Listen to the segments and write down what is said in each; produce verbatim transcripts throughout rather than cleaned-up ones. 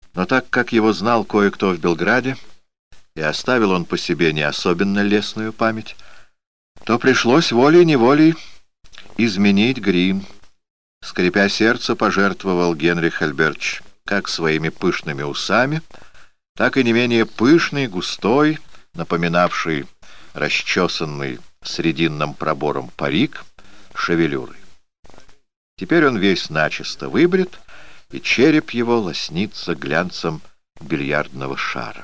Но так как его знал кое-кто в Белграде, и оставил он по себе не особенно лестную память, то пришлось волей-неволей изменить грим. Скрипя сердце, пожертвовал Генрих Альбертович как своими пышными усами, так и не менее пышный, густой, напоминавший расчесанный срединным пробором парик, шевелюрой. Теперь он весь начисто выбрит, и череп его лоснится глянцем бильярдного шара.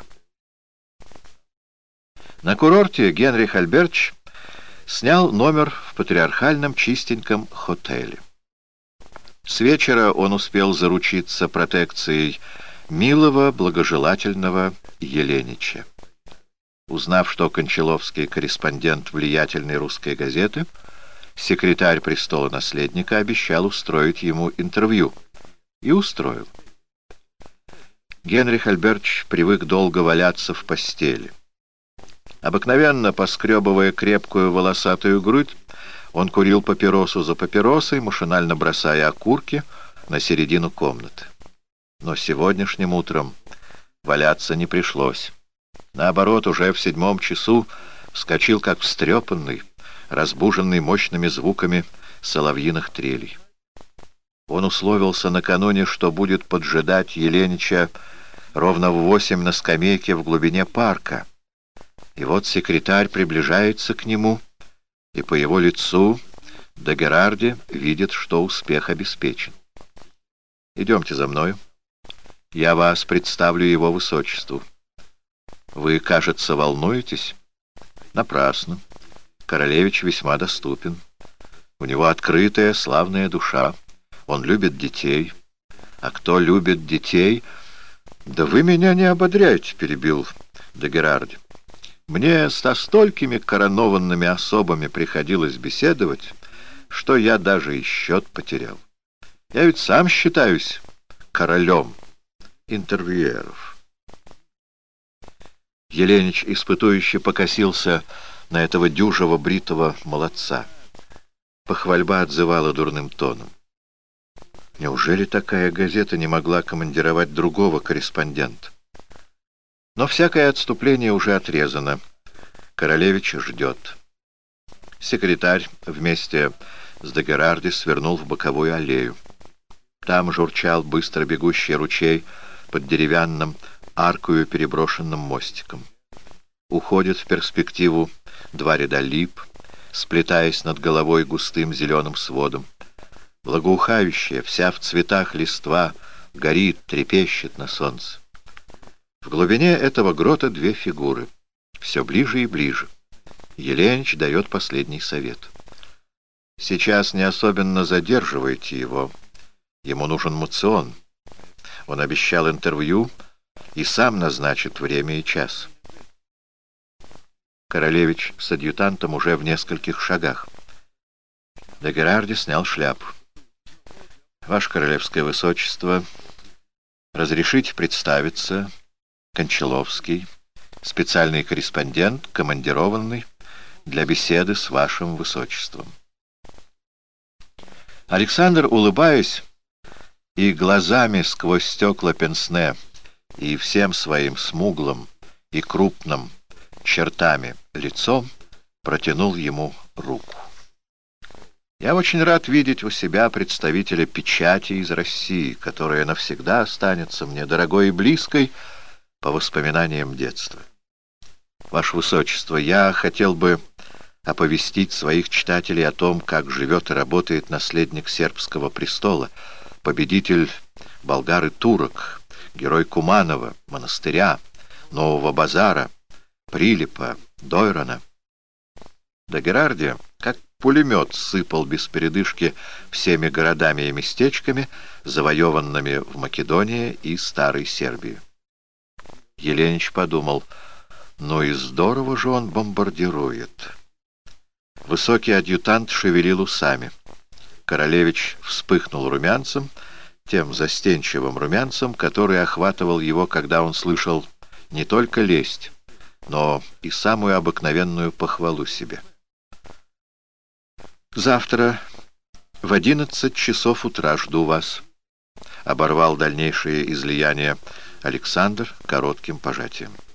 На курорте Генрих Альбертович снял номер в патриархальном чистеньком хотеле. С вечера он успел заручиться протекцией милого, благожелательного Еленича. Узнав, что Кончаловский корреспондент влиятельной русской газеты, секретарь престола-наследника обещал устроить ему интервью. И устроил. Генрих Альбертович привык долго валяться в постели. Обыкновенно, поскребывая крепкую волосатую грудь, он курил папиросу за папиросой, машинально бросая окурки на середину комнаты. Но сегодняшним утром валяться не пришлось. Наоборот, уже в седьмом часу вскочил как встрепанный, разбуженный мощными звуками соловьиных трелей. Он условился накануне, что будет поджидать Еленича ровно в восемь на скамейке в глубине парка. И вот секретарь приближается к нему, и по его лицу де Герарди видит, что успех обеспечен. «Идемте за мною. Я вас представлю его высочеству. Вы, кажется, волнуетесь?» «Напрасно. Королевич весьма доступен. У него открытая, славная душа. Он любит детей. А кто любит детей...» «Да вы меня не ободряйте», — перебил де Герарди. «Мне со столькими коронованными особами приходилось беседовать, что я даже и счет потерял. Я ведь сам считаюсь королем интервьюеров». Еленич испытующе покосился на этого дюжего бритого молодца. Похвальба отзывала дурным тоном. Неужели такая газета не могла командировать другого корреспондента? Но всякое отступление уже отрезано. Королевич ждет. Секретарь вместе с де Герарди свернул в боковую аллею. Там журчал быстро бегущий ручей под деревянным, аркою переброшенным мостиком. Уходит в перспективу два ряда лип, сплетаясь над головой густым зеленым сводом. Благоухающая, вся в цветах листва, горит, трепещет на солнце. В глубине этого грота две фигуры. Все ближе и ближе. Еленич дает последний совет. Сейчас не особенно задерживайте его. Ему нужен моцион. Он обещал интервью и сам назначит время и час. Королевич с адъютантом уже в нескольких шагах. де Герарди снял шляпу. «Ваше королевское высочество, разрешите представиться, Кончаловский, специальный корреспондент, командированный для беседы с вашим высочеством». Александр, улыбаясь и глазами сквозь стекла пенсне, и всем своим смуглым и крупным чертами лицом, протянул ему руку. «Я очень рад видеть у себя представителя печати из России, которая навсегда останется мне дорогой и близкой по воспоминаниям детства. Ваше Высочество, я хотел бы оповестить своих читателей о том, как живет и работает наследник сербского престола, победитель болгар и турок, герой Куманова, монастыря, Нового базара, Прилепа, Дойрана». Де Герарди, как пулемет, сыпал без передышки всеми городами и местечками, завоеванными в Македонии и Старой Сербии. Еленич подумал, ну и здорово же он бомбардирует. Высокий адъютант шевелил усами. Королевич вспыхнул румянцем, тем застенчивым румянцем, который охватывал его, когда он слышал не только лесть, но и самую обыкновенную похвалу себе. «Завтра в одиннадцать часов утра жду вас», — оборвал дальнейшее излияние Александр коротким пожатием.